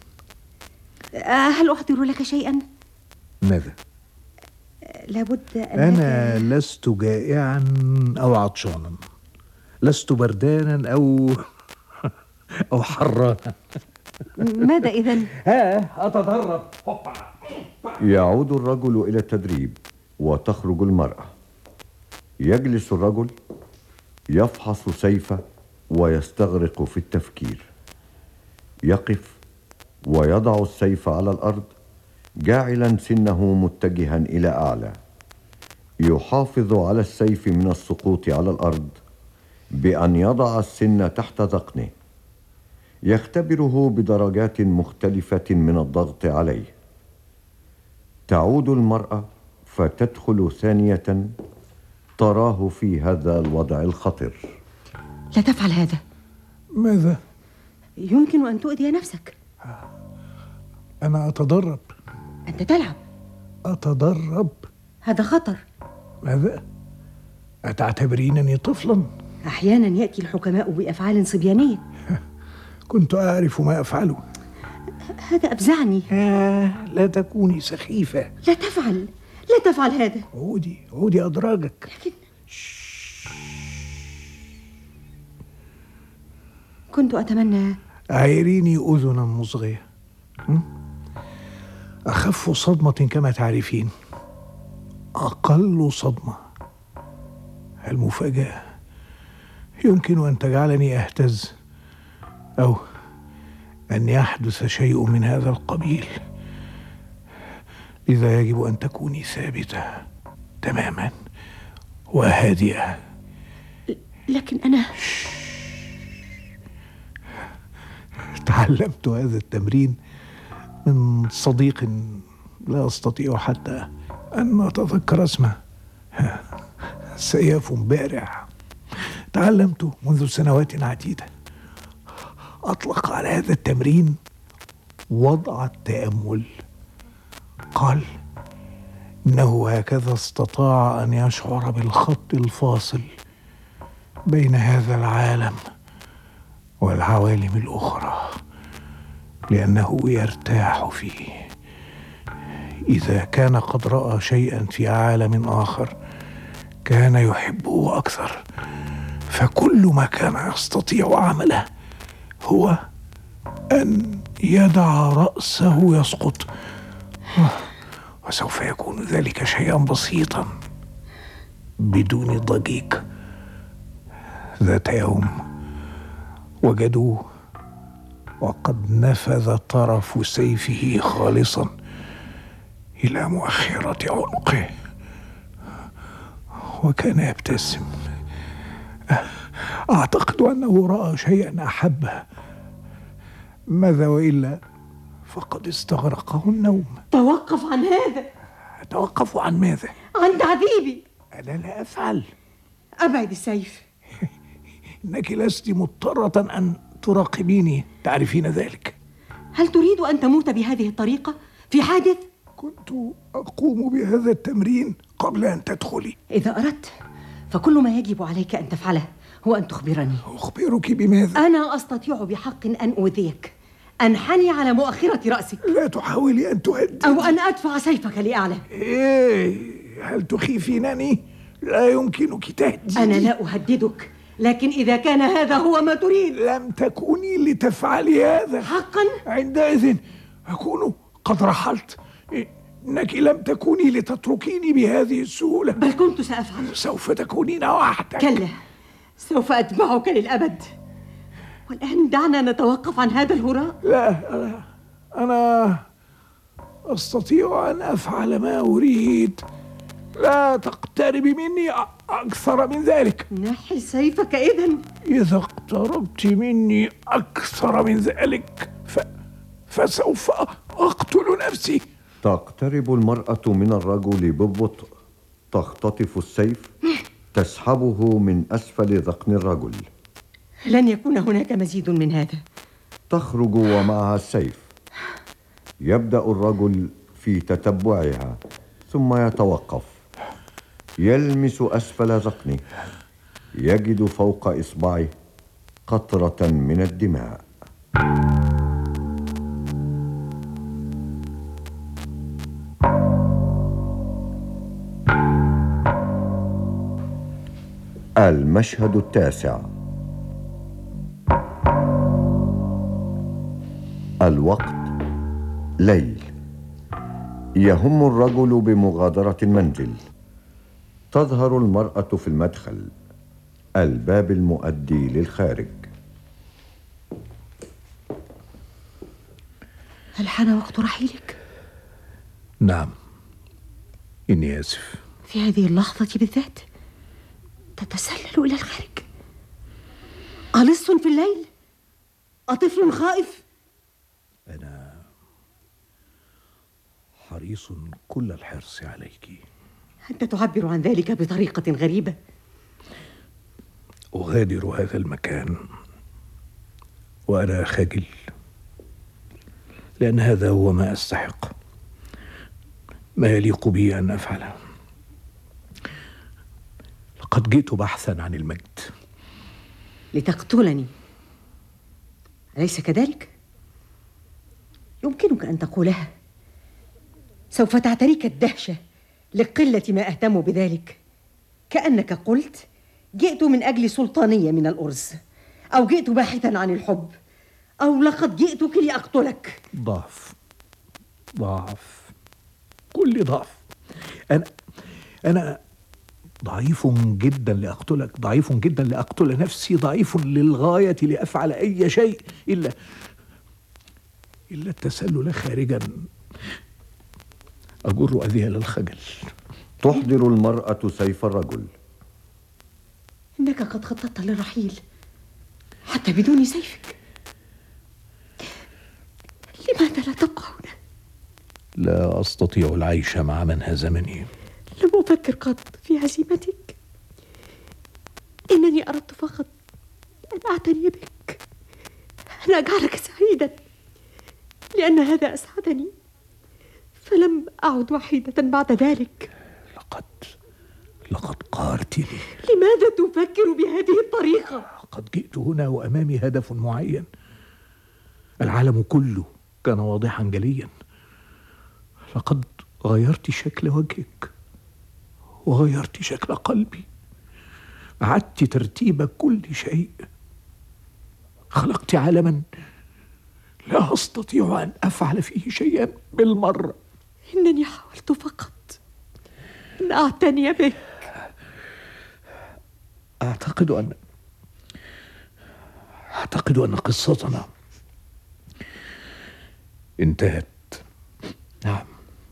هل أحضر لك شيئا؟ ماذا؟ لابد أنك... أنا لست جائعا أو عطشانا، لست بردانا أو أو حرانا. ماذا إذن؟ ها أتدرب. يعود الرجل إلى التدريب وتخرج المرأة. يجلس الرجل يفحص سيفه ويستغرق في التفكير. يقف ويضع السيف على الأرض جاعلا سنه متجها إلى أعلى. يحافظ على السيف من السقوط على الأرض بأن يضع السن تحت ذقنه. يختبره بدرجات مختلفة من الضغط عليه. تعود المرأة فتدخل ثانية تراه في هذا الوضع الخطر. لا تفعل هذا. ماذا؟ يمكن أن تؤذي نفسك. أنا أتدرب. أنت تلعب. أتدرب. هذا خطر. ماذا؟ أتعتبرينني طفلا؟ أحيانا يأتي الحكماء بأفعال صبيانية. كنت أعرف ما أفعله. هذا أفزعني. آه لا تكوني سخيفة. لا تفعل لا تفعل هذا. عودي عودي أدراجك. لكن كنت أتمنى. أعيريني أذنا مصغية. أخف صدمة كما تعرفين، أقل صدمة. المفاجأة يمكن أن تجعلني أهتز، أو أن يحدث شيء من هذا القبيل. لذا يجب أن تكوني ثابتة تماما وهادئة. لكن أنا تعلمت هذا التمرين من صديق لا أستطيع حتى أن أتذكر اسمه. سيف بارع تعلمته منذ سنوات عديدة. أطلق على هذا التمرين وضع التأمل. قال إنه هكذا استطاع أن يشعر بالخط الفاصل بين هذا العالم والعوالم الأخرى، لأنه يرتاح فيه. إذا كان قد رأى شيئا في عالم آخر كان يحبه أكثر، فكل ما كان يستطيع عمله هو أن يدع رأسه يسقط، وسوف يكون ذلك شيئا بسيطا بدون ضجيج. ذات يوم وجدوه وقد نفذ طرف سيفه خالصا إلى مؤخرة عنقه، وكان يبتسم. أعتقد أنه رأى شيئا أحبه، ماذا وإلا فقد استغرقه النوم. توقف عن هذا. توقف عن ماذا؟ عن تعذيبي. أنا لا أفعل. أبعد السيف. إنك لست مضطرة أن تراقبيني، تعرفين ذلك. هل تريد أن تموت بهذه الطريقة في حادث؟ كنت أقوم بهذا التمرين قبل أن تدخلي. إذا أردت فكل ما يجب عليك أن تفعله هو أن تخبرني. أخبرك بماذا؟ أنا أستطيع بحق أن أؤذيك، أنحني على مؤخرة رأسك، لا تحاولي أن تهدي، أو أن أدفع سيفك لأعلى. إيه، هل تخيفينني؟ لا يمكنك تهديدي. أنا لا أهددك، لكن إذا كان هذا هو ما تريد. لم تكوني لتفعلي هذا. حقا؟ عندئذ أكون قد رحلت. إنك لم تكوني لتتركيني بهذه السهولة. بل كنت سأفعل. سوف تكونين وحدك. كلا، سوف أتبعك للأبد. والآن دعنا نتوقف عن هذا الهراء. لا, لا أنا أستطيع أن أفعل ما أريد. لا تقتربي مني أكثر من ذلك. نحي سيفك إذن. إذا اقتربت مني أكثر من ذلك ف... فسوف أقتل نفسي. تقترب المرأة من الرجل ببطء، تختطف السيف، تسحبه من أسفل ذقن الرجل. لن يكون هناك مزيد من هذا. تخرج ومعها السيف. يبدأ الرجل في تتبعها ثم يتوقف، يلمس أسفل ذقنه، يجد فوق إصبعه قطرة من الدماء. المشهد التاسع. الوقت ليل. يهم الرجل بمغادرة المنزل. تظهر المرأة في المدخل، الباب المؤدي للخارج. هل حان وقت رحيلك؟ نعم، إني آسف. في هذه اللحظة بالذات تتسلل إلى الخارج؟ ألص في الليل؟ أطفل خائف؟ أنا حريص كل الحرص عليك. أنت تعبر عن ذلك بطريقة غريبة. أغادر هذا المكان وأنا خجل، لأن هذا هو ما أستحق، ما يليق بي أن أفعله. لقد جئت بحثا عن المجد. لتقتلني، أليس كذلك؟ يمكنك أن تقولها. سوف تعتريك الدهشة لقلة ما أهتم بذلك، كأنك قلت جئت من أجل سلطانية من الأرز، أو جئت باحثا عن الحب، أو لقد جئتك لأقتلك. ضعف ضعف كل ضعف. أنا أنا ضعيف جدا لأقتلك، ضعيف جدا لأقتل نفسي، ضعيف للغاية لأفعل أي شيء إلا إلا التسلل خارجا أجر أذيال الخجل. تحضر المرأة سيف الرجل. إنك قد خططت للرحيل حتى بدون سيفك. لماذا لا تبقى هنا؟ لا أستطيع العيش مع من هزمني. لم أفكر قط في هزيمتك، إنني أردت فقط أن أعتني بك، أن أجعلك سعيدا، لأن هذا أسعدني، فلم أعد وحيدة بعد ذلك. لقد لقد قهرتني. لماذا تفكر بهذه الطريقة؟ قد جئت هنا وأمامي هدف معين. العالم كله كان واضحا جليا. لقد غيرت شكل وجهك وغيرت شكل قلبي، أعدت ترتيب كل شيء، خلقت عالما لا أستطيع أن أفعل فيه شيئا بالمرة. إنني حاولت فقط أن أعتني بك. أعتقد أن أعتقد أن قصتنا انتهت. نعم،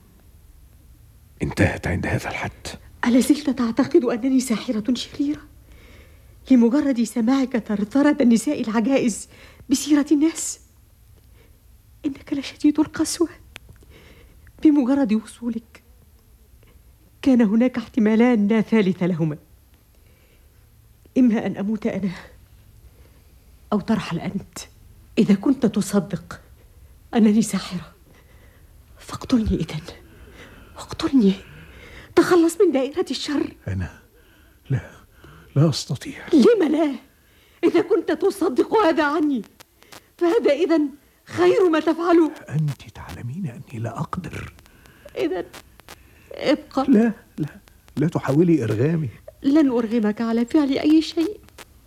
انتهت عند هذا الحد. ألا زلت تعتقد أنني ساحرة شريرة لمجرد سماعك ثرثرة النساء العجائز بسيرة الناس؟ إنك لشديد القسوة. بمجرد وصولك كان هناك احتمالان لا ثالث لهما، إما أن أموت أنا أو ترحل أنت. إذا كنت تصدق أنني ساحرة فاقتلني إذن، اقتلني، تخلص من دائرة الشر. أنا لا لا أستطيع. لم لا؟ إذا كنت تصدق هذا عني فهذا إذن خير ما تفعله. أنت تعلمين أني لا أقدر. إذن ابقى. لا لا لا تحاولي إرغامي. لن أرغمك على فعل أي شيء.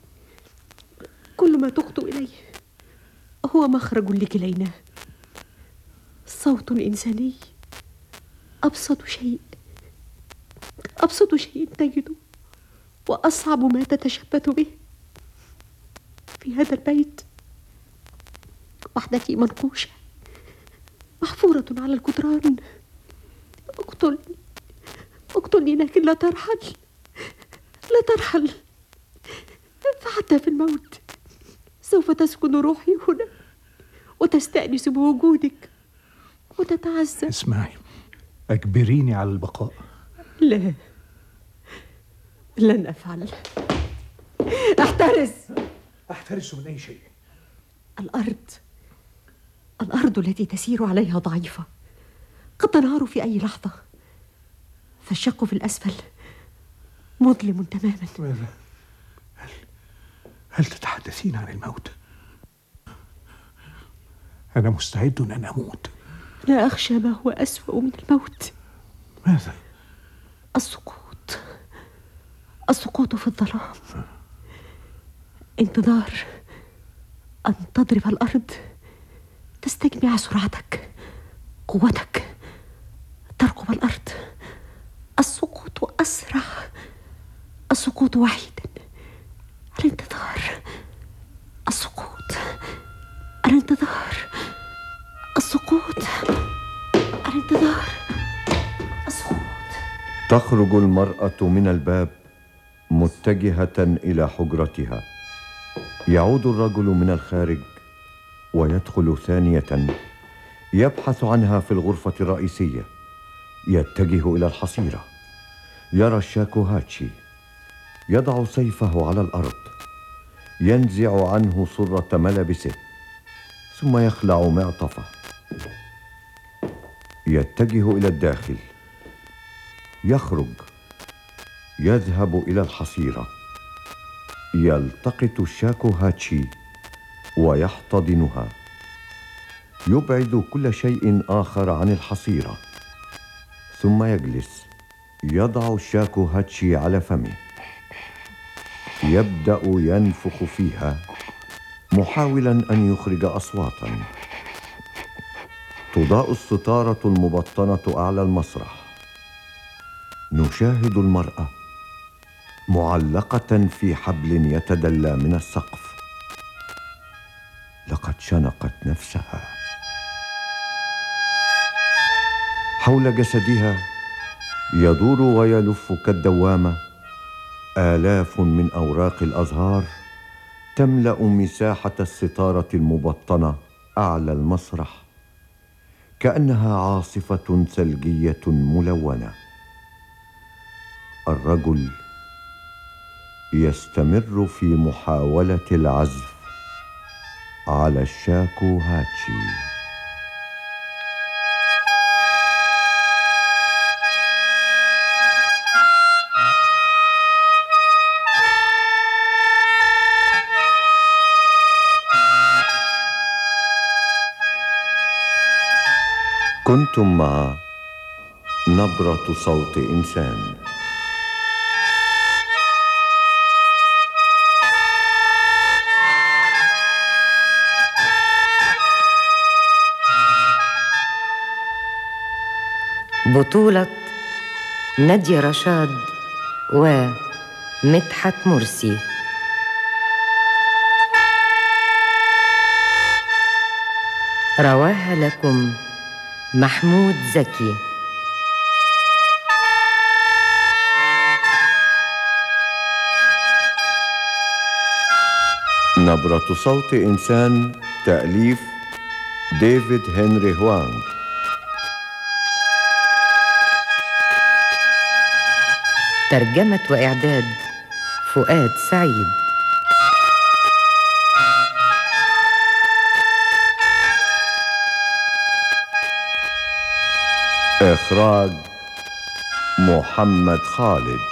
كل ما تخطو إليه هو مخرج لكلينا، صوت إنساني، أبسط شيء أبسط شيء تجده وأصعب ما تتشبث به. في هذا البيت وحدتي منقوشة محفورة على الجدران. اقتلني اقتلني لكن لا ترحل، لا ترحل، فحتى في الموت سوف تسكن روحي هنا وتستأنس بوجودك وتتعزى. اسمعي، أجبريني على البقاء. لا، لن أفعل. احترس. أحترس من أي شيء؟ الأرض الأرض التي تسير عليها ضعيفة، قد تنهار في أي لحظة، فالشق في الأسفل مظلم تماما. ماذا؟ هل, هل تتحدثين عن الموت؟ أنا مستعد أن أموت. لا أخشى ما هو أسوأ من الموت. ماذا؟ السقوط السقوط في الظلام، انتظار أن تضرب الأرض، تستجمع سرعتك، قوتك، ترقب الأرض. السقوط أسرع، السقوط وحيدا، الانتظار، السقوط، الانتظار، السقوط، الانتظار، السقوط. تخرج المرأة من الباب متجهة إلى حجرتها. يعود الرجل من الخارج ويدخل ثانية، يبحث عنها في الغرفة الرئيسية. يتجه إلى الحصيرة، يرى الشاكوهاتشي، يضع سيفه على الأرض، ينزع عنه صرة ملابسه، ثم يخلع معطفه. يتجه إلى الداخل، يخرج، يذهب إلى الحصيرة، يلتقط الشاكوهاتشي ويحتضنها. يبعد كل شيء آخر عن الحصيرة، ثم يجلس، يضع الشاكوهاتشي على فمه، يبدأ ينفخ فيها محاولا أن يخرج أصواتا. تضاء الستارة المبطنة أعلى المسرح. نشاهد المرأة معلقة في حبل يتدلى من السقف. لقد شنقت نفسها. حول جسدها يدور ويلف كالدوامة آلاف من أوراق الأزهار تملأ مساحة الستارة المبطنة أعلى المسرح. كأنها عاصفة ثلجية ملونة. الرجل يستمر في محاولة العزف على الشاكوهاتشي. كنتم مع نبرة صوت إنسان. بطولة نادية رشاد ومدحت مرسي. رواها لكم محمود زكي. نبرة صوت إنسان تأليف ديفيد هنري هوانغ. ترجمة وإعداد فؤاد سعيد. إخراج محمد خالد.